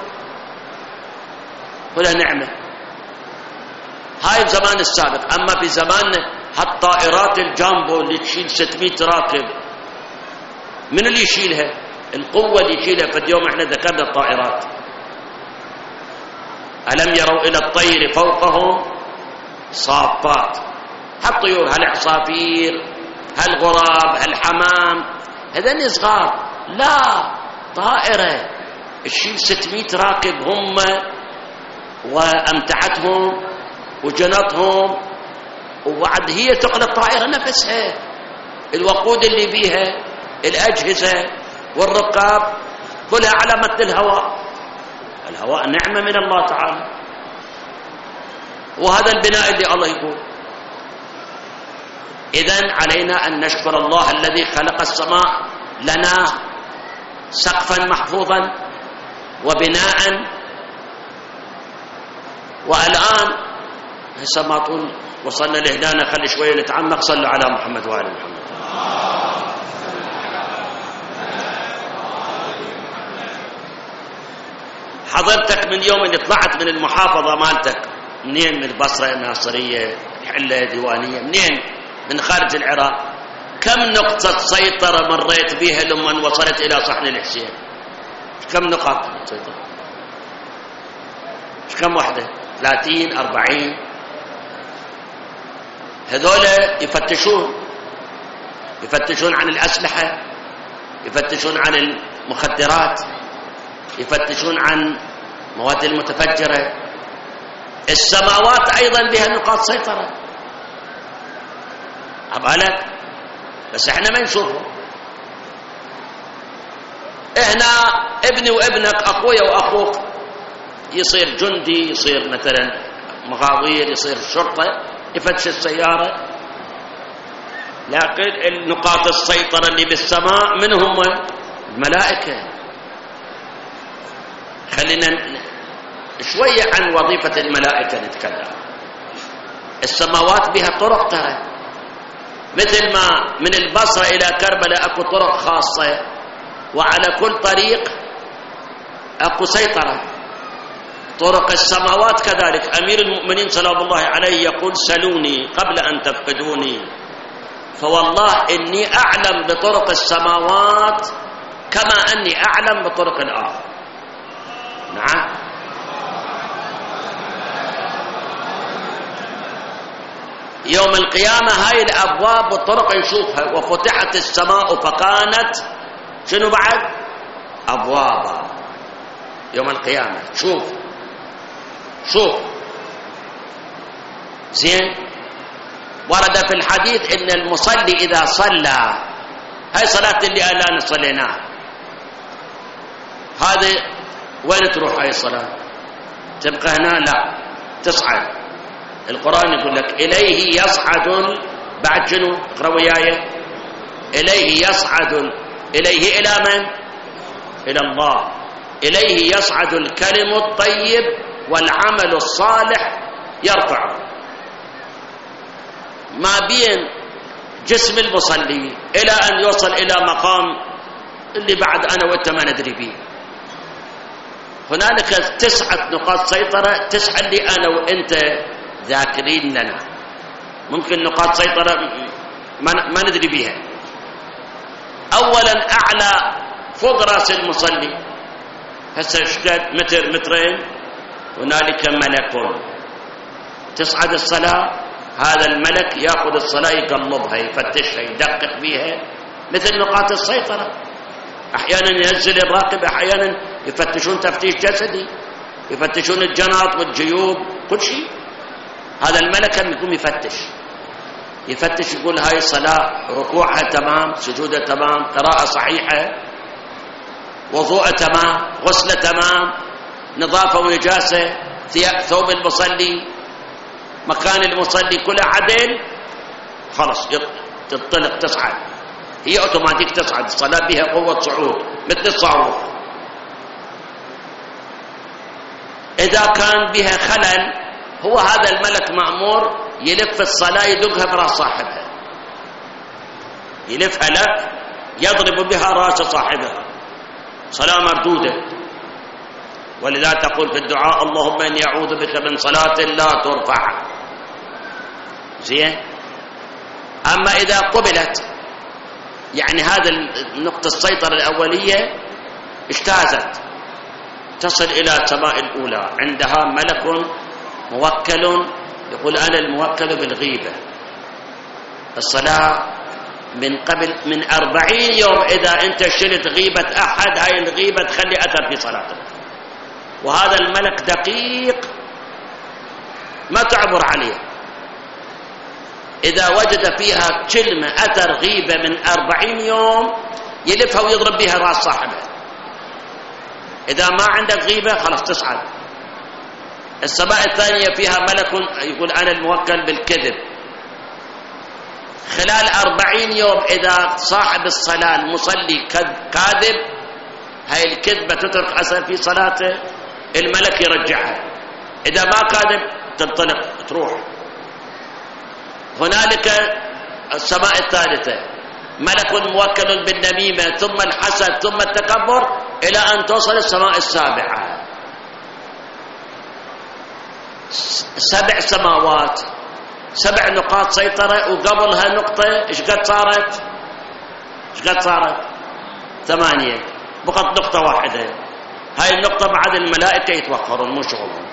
كلها نعمة. هاي بزمان السابق. أما في زماننا هالطائرات الجامبو اللي تشيل 600 راكب، من اللي يشيلها؟ القوة اللي يشيلها. فاليوم احنا ذكرنا الطائرات. ألم يروا إلى الطير فوقهم صافات. هالطيور، هالعصافير، هالغراب، هالحمام، هذين صغار. لا، طائرة تشيل 600 راكب هم وأمتعتهم وجنطهم، وبعد هي تقل الطائرة نفسها، الوقود اللي بيها، الأجهزة والركاب، كلها على متن الهواء. الهواء نعمة من الله تعالى. وهذا البناء اللي الله يقول. إذن علينا أن نشكر الله الذي خلق السماء لنا سقفا محفوظا وبناء. والآن هسه ما طول وصلنا لهدانا، خلي شوية نتعمق. صلوا على محمد وآل محمد. لك من يوم اللي طلعت من المحافظة مالتك، منين؟ من البصرة، الناصرية، الحلة، ديوانية، منين؟ من خارج العراق، كم نقطة سيطرة مريت بها لما وصلت إلى صحن الحسين؟ كم نقاط سيطرة؟ كم وحدة؟ 30 40. هذول يفتشون عن الأسلحة، يفتشون عن المخدرات، يفتشون عن مواد المتفجرة. السماوات أيضا بها نقاط سيطرة، عبالك، بس احنا ما نشوفه. احنا ابني وابنك، اخويا واخوك، يصير جندي، يصير مثلا مغاوير، يصير شرطة، يفتش السيارة. لكن النقاط السيطرة اللي بالسماء من هم؟ الملائكة. خلينا شوية عن وظيفة الملائكة نتكلم. السماوات بها طرق، ترى مثل ما من البصرة إلى كربلاء أكو طرق خاصة، وعلى كل طريق أكو سيطرة. طرق السماوات كذلك. أمير المؤمنين سلام الله عليه يقول: سلوني قبل أن تفقدوني، فوالله إني أعلم بطرق السماوات كما أني أعلم بطرق الأرض. نعم. يوم القيامة هاي الأبواب والطرق نشوفها. وفتحت السماء فكانت شنو بعد؟ أبوابا. يوم القيامة شوف زين. ورد في الحديث إن المصلي إذا صلى، هاي صلاة اللي الآن صليناها، هذه وين تروح هاي الصلاة؟ تبقى هنا؟ لا، تصعد. القرآن يقول لك: إليه يصعد، بعد شنو؟ اقرأ وياي: إليه يصعد. إليه إلى من؟ إلى الله. إليه يصعد الكلم الطيب والعمل الصالح يرفعه. ما بين جسم المصلي إلى أن يوصل إلى مقام اللي بعد أنا وأنت ما ندري به. هنالك 9 نقاط سيطرة، 9 اللي أنا وأنت ذاكرين لنا. ممكن نقاط سيطرة ما ندري بها. أولا أعلى فوق رأس المصلي، هسه شقد متر مترين، هنالك ملك تصعد الصلاة. هذا الملك يأخذ الصلاة يقلبها، يفتشها، يدقق بها، مثل نقاط السيطرة. أحيانا ينزل الراقب، أحيانا يفتشون تفتيش جسدي، يفتشون الجناط والجيوب، كل شيء. هذا الملك يقوم يفتش، يقول هاي الصلاة ركوعها تمام، سجودها تمام، قراءة صحيحة، وضوء تمام، غسلة تمام، نظافة ونجاسة، ثوب المصلي، مكان المصلي كله عدل، خلص تنطلق تصعد. هي اوتوماتيك تصعد، الصلاة بها قوة صعود مثل الصاروخ. إذا كان بها خلل، هو هذا الملك مأمور يلف الصلاة، يدقها براس صاحبها، يلفها لك، يضرب بها راس صاحبها، صلاة مردودة. ولذا تقول في الدعاء: اللهم إني أعوذ بك من صلاة لا ترفع. زين. أما إذا قبلت، يعني هذا النقطة السيطرة الأولية اجتازت، تصل إلى السماء الأولى، عندها ملك موكل يقول: أنا الموكل بالغيبة. الصلاة من قبل من 40 يوم إذا أنت شلت غيبة أحد، هاي الغيبة تخلي أثر في صلاتك. وهذا الملك دقيق ما تعبر عليه. إذا وجد فيها كلمة أثر غيبة من 40 يوم يلفها ويضرب بها رأس صاحبه. إذا ما عندك غيبة خلاص تصعد. السماء الثانية فيها ملك يقول: أنا الموكل بالكذب. خلال 40 يوم إذا صاحب الصلاة المصلي كاذب، هاي الكذبة تترك أثر في صلاته، الملك يرجعها. إذا ما كاذب تنطلق تروح. هنالك السماء الثالثة ملك موكل بالنميمة، ثم الحسد، ثم التكبر، إلى أن توصل السماء السابعة. 7 سماوات 7 نقاط سيطرة، وقبلها نقطة ايش قد صارت؟ 8، بقت نقطة واحدة. هاي النقطة بعد الملائكة يتوخرون، مو شغلهم.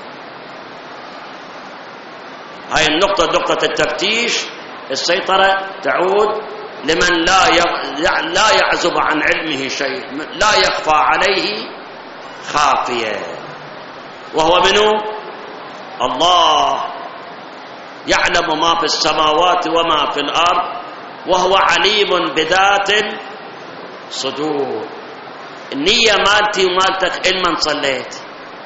هاي النقطة نقطة التفتيش، السيطرة تعود لمن لا يعزب عن علمه شيء، لا يخفى عليه خافية، وهو منه الله، يعلم ما في السماوات وما في الأرض، وهو عليم بذات الصدور. النية مالتي ومالتك إلما صليت،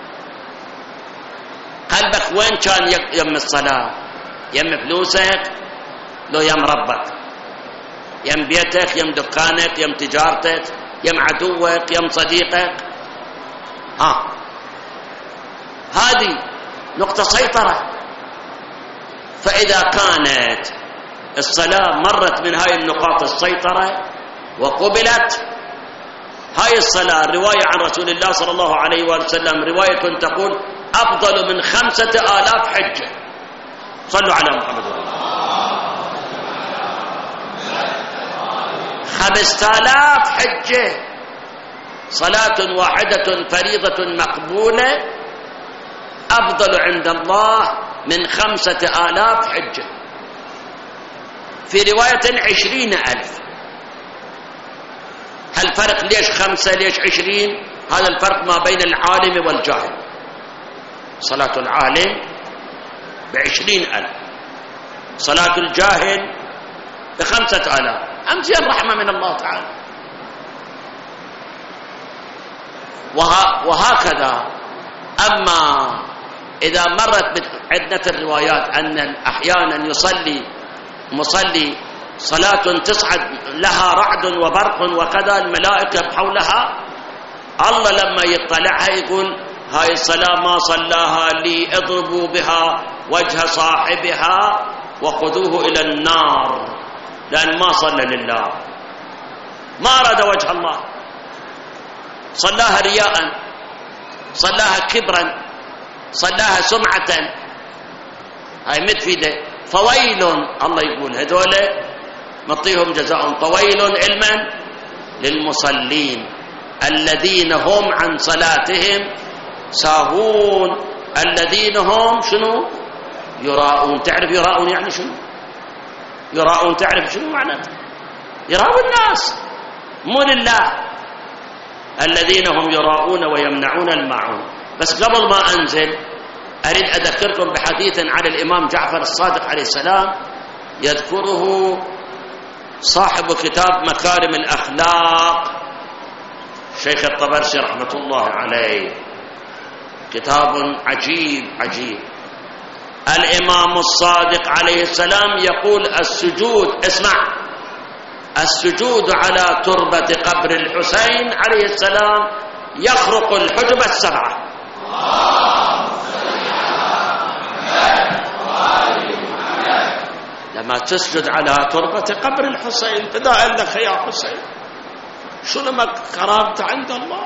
قلبك وين كان يم الصلاة؟ يم فلوسك لو يم ربك؟ يم بيتك، يم دكانك، يم تجارتك، يم عدوك، يم صديقك؟ هذه نقطة سيطرة. فإذا كانت الصلاة مرت من هاي النقاط السيطرة وقبلت، هاي الصلاة رواية عن رسول الله صلى الله عليه وسلم، رواية تقول أفضل من 5000 حجة. صلوا على محمد وعلى 5000 حجة، صلاة واحدة فريضة مقبولة أفضل عند الله من 5000 حجة. في رواية 20,000. هالفرق ليش 5 ليش 20؟ هذا الفرق ما بين العالم والجاهل. صلاة العالم ب20,000، صلاة الجاهل ب5,000. أمثال رحمة من الله تعالى. وهكذا. أما إذا مرت عدة الروايات أن أحيانا يصلي مصلي صلاة تصعد لها رعد وبرق وكذا، الملائكة حولها، الله لما يطلعها يقول هاي الصلاة ما صلاها لي، اضربوا بها وجه صاحبها وخذوه إلى النار، لأن ما صلى لله، ما أراد وجه الله، صلاها رياء، صلاها كبرا، صلاها سمعة. هاي متفيدة. فويل، الله يقول هذول نعطيهم جزاء، فويل علما للمصلين الذين هم عن صلاتهم ساهون، الذين هم شنو؟ يراؤون. تعرف يراؤون يعني شنو؟ يراؤون تعرف شنو معناته؟ يراؤون الناس مو لله. الذين هم يراؤون ويمنعون الماعون. بس قبل ما أنزل أريد أذكركم بحديث عن الإمام جعفر الصادق عليه السلام، يذكره صاحب كتاب مكارم الأخلاق شيخ الطبرسي رحمة الله عليه، كتاب عجيب عجيب. الإمام الصادق عليه السلام يقول السجود، اسمع، السجود على تربة قبر الحسين عليه السلام يخرق الحجب السبعة. لما تسجد على تربة قبر الحسين فداء لك يا حسين، شو لما كرامته عند الله.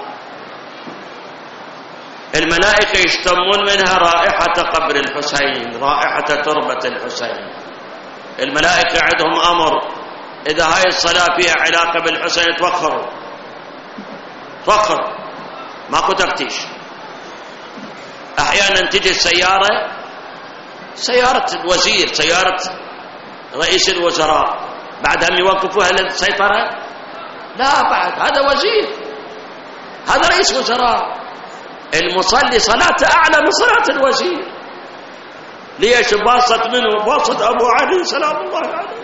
الملائكة يشتمون منها رائحة قبر الحسين، رائحة تربة الحسين. الملائكة عندهم أمر، إذا هاي الصلاة فيها علاقة بالحسين توخروا، ماكو تفتيش. أحيانا تجي السيارة، سيارة الوزير، سيارة رئيس الوزراء، بعدهم يوقفوها للسيطرة؟ لا، بعد هذا وزير، هذا رئيس وزراء، المصلي صلاته أعلى من صلاة الوزير. ليش؟ باصت منه، باصت أبو علي سلام الله عليه،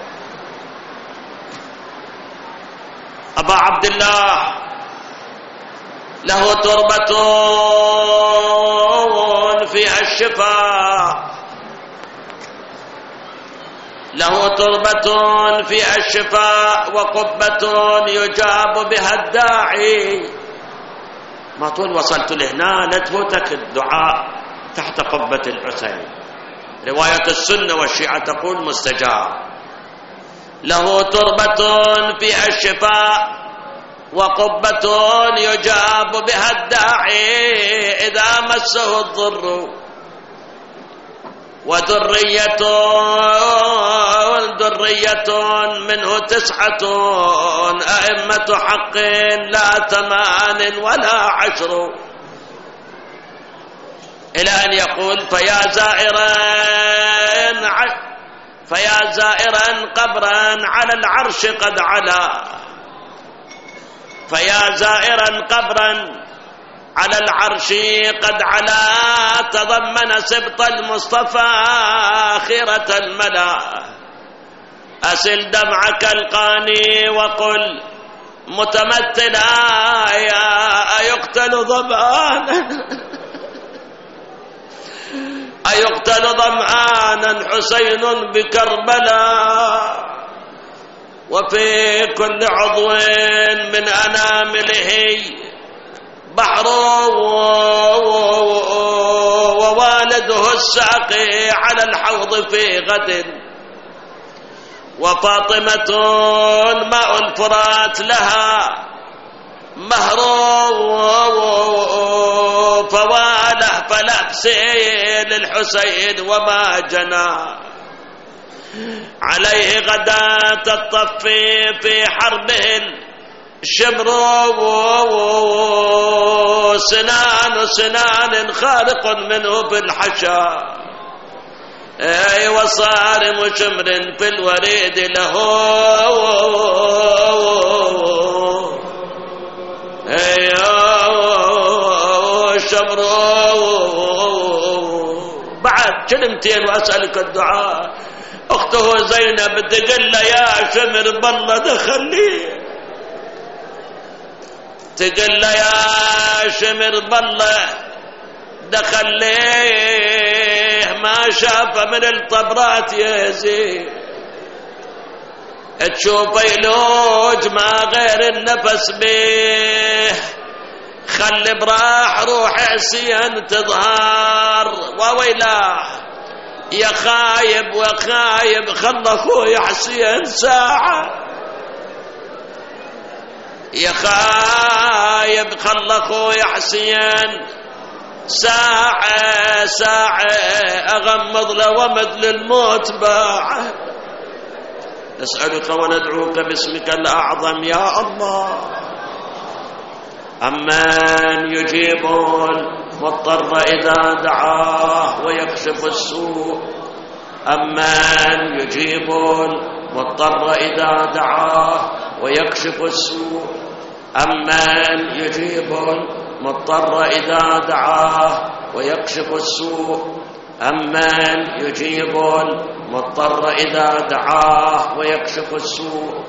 أبا عبد الله، له تربة فيها الشفاء، له تربة فيها الشفاء وقبة يجاب بها الداعي. ما طول وصلت لهنا لا تفوتك الدعاء تحت قبة الحسين. رواية السنة والشيعة تقول مستجاب. له تربة فيها الشفاء وقبة يجاب بها الداعي إذا مسه الضر وذرية منه 9 أئمة حق لا 8 ولا 10، إلى أن يقول فيا زائرا قبرا على العرش قد علا، فيا زائرا قبرا على العرش قد علا، تضمن سبط المصطفى خيرة الملا. أسل دمعك القاني وقل متمثلا أيقتل ظمآنا حسين بكربلاء، وفي كل عضو من أنامله بحر ووالده الساقي على الحوض في غد، وفاطمة ماء الفرات لها مهر فواله فلأسي للحسين وما جنى، عليه غداة الطفي في حربه الشمر سنان خالق منه بالحشا، وصارم شمر في الوريد له شمر. بعد كلمتين وأسألك الدعاء. أخته زينب تقول له يا شمر بالله دخليه، تقول له يا شمر بالله دخليه ما شاف من الطبرات يا زين، تشوف يلوج ما غير النفس به، خلي براح روح عصيان تظهر، وويلاه يا خايب وخايب خل اخوي عصيان ساعة، يا خايب خل اخوي عصيان ساعة اغمض له ومثل الموت باعه. نسألك وندعوك باسمك الأعظم يا الله. أمن يجيب المضطر إذا دعاه ويكشف السوء، أمن يجيب المضطر إذا دعاه ويكشف السوء، أمن يجيب المضطر إذا دعاه ويكشف السوء، أمن يجيب المضطر إذا دعاه ويكشف السوء،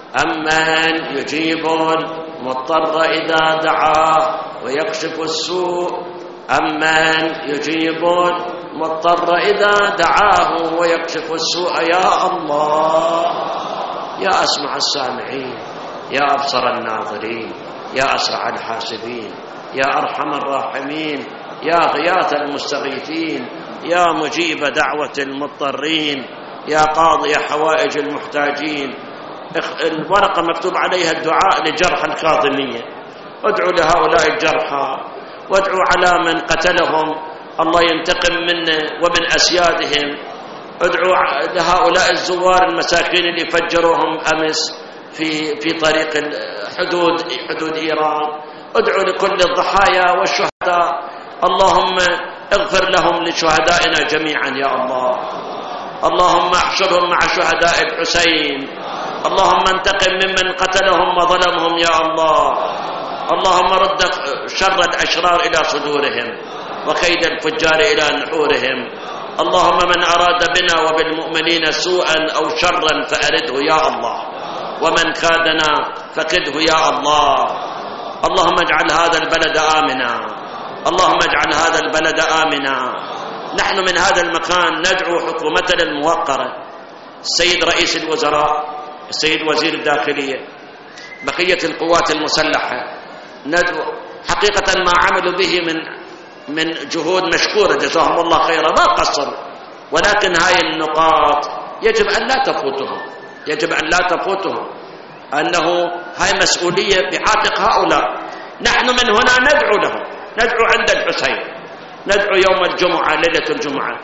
أمن يجيب المضطر إذا دعاه ويكشف السوء، أمن يجيب المضطر إذا دعاه ويكشف السوء. يا الله يا أسمع السامعين، يا أبصر الناظرين، يا أسرع الحاسبين، يا أرحم الراحمين، يا غياث المستغيثين، يا مجيب دعوة المضطرين، يا قاضي حوائج المحتاجين. الورقة مكتوب عليها الدعاء لجرح الكاظمية، ادعوا لهؤلاء الجرحى، وادعوا على من قتلهم الله ينتقم منه ومن أسيادهم، ادعوا لهؤلاء الزوار المساكين اللي فجروهم أمس في طريق حدود إيران، ادعوا لكل الضحايا والشهداء، اللهم اغفر لهم لشهدائنا جميعا يا الله، اللهم احشرهم مع شهداء الحسين، اللهم انتقم ممن قتلهم وظلمهم يا الله، اللهم رد شر الأشرار إلى صدورهم وكيد الفجار إلى نحورهم، اللهم من أراد بنا وبالمؤمنين سوءا أو شرا فأرده يا الله، ومن كادنا فكده يا الله، اللهم اجعل هذا البلد آمنا، اللهم اجعل هذا البلد آمنا. نحن من هذا المكان ندعو حكومتنا الموقرة، السيد رئيس الوزراء، السيد وزير الداخلية، بقية القوات المسلحة، ندعو حقيقة ما عملوا به من جهود مشكورة جزاهم الله خيرا، ما قصروا، ولكن هاي النقاط يجب أن لا تفوتهم، يجب أن لا تفوتهم، أنه هاي مسؤولية بعاتق هؤلاء. نحن من هنا ندعو لهم، ندعو عند الحسين، ندعو يوم الجمعة ليلة الجمعة،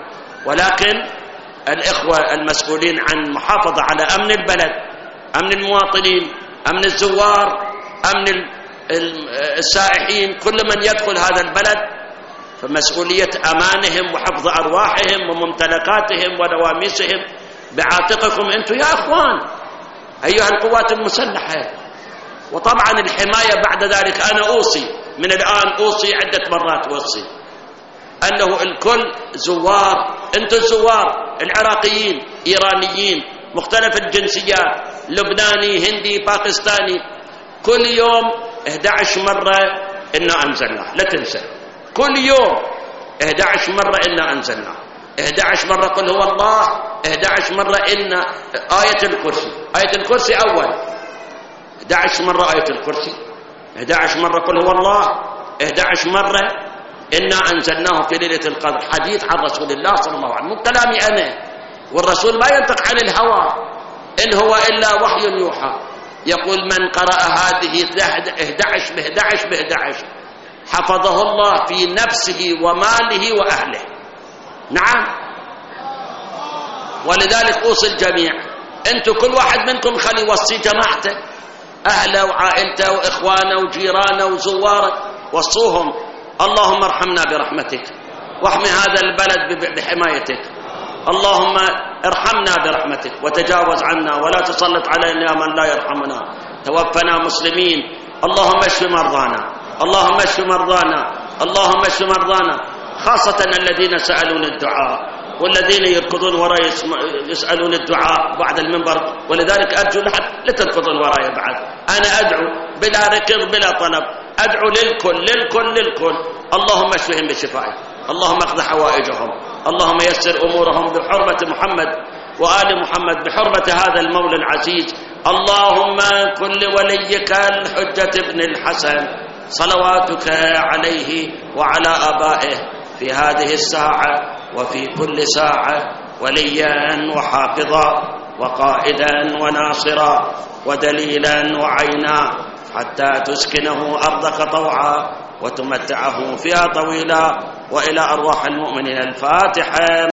ولكن الإخوة المسؤولين عن محافظة على أمن البلد، أمن المواطنين، أمن الزوار، أمن السائحين، كل من يدخل هذا البلد، فمسؤولية أمانهم وحفظ أرواحهم وممتلكاتهم ونواميسهم بعاتقكم أنتم يا أخوان أيها القوات المسلحة. وطبعا الحماية بعد ذلك أنا أوصي من الآن، أوصي عدة مرات، أوصي أنه الكل زوار، أنتم الزوار العراقيين، إيرانيين، مختلف الجنسيات، لبناني، هندي، باكستاني، كل يوم 11 مرة إنا أنزلنا، لا تنسى، كل يوم 11 مرة إنا أنزلنا، 11 مرة قل هو الله، 11 مرة إن آية الكرسي، آية الكرسي أول، 11 مرة آية الكرسي، 11 مرة قل هو الله، 11 مرة إنا أنزلناه في ليلة القدر. حديث عن رسول الله صلى الله عليه وسلم، مو كلامي أنا، والرسول ما ينطق عن الهوى، إن هو إلا وحي يوحى. يقول من قرأ هذه 11 ب11 ب11 حفظه الله في نفسه وماله وأهله. نعم، ولذلك أوصي الجميع، أنتم كل واحد منكم خلي يوصي جماعته، أهله وعائلته وإخوانه وجيرانه وزواره، وصوهم اللهم ارحمنا برحمتك واحمي هذا البلد بحمايتك، اللهم ارحمنا برحمتك وتجاوز عنا ولا تسلط علينا من لا يرحمنا، توفنا مسلمين، اللهم اشف مرضانا، اللهم اشف مرضانا، اللهم اشف مرضانا، خاصة الذين سألون الدعاء والذين يركضون وراي يسألون الدعاء بعد المنبر، ولذلك أرجو لا تركضون وراي بعد، أنا أدعو بلا ركض بلا طلب، أدعو للكل للكل للكل، اللهم اشفهم بشفائك، اللهم اقض حوائجهم، اللهم يسر أمورهم بحرمة محمد وآل محمد، بحرمة هذا المولى العزيز، اللهم كن لوليك الحجة بن الحسن صلواتك عليه وعلى آبائه في هذه الساعة وفي كل ساعة وليا وحافظا وقائدا وناصرا ودليلا وعينا، حتى تسكنه أرضك طوعا وتمتعه فيها طويلا، وإلى أرواح المؤمنين الفاتحة.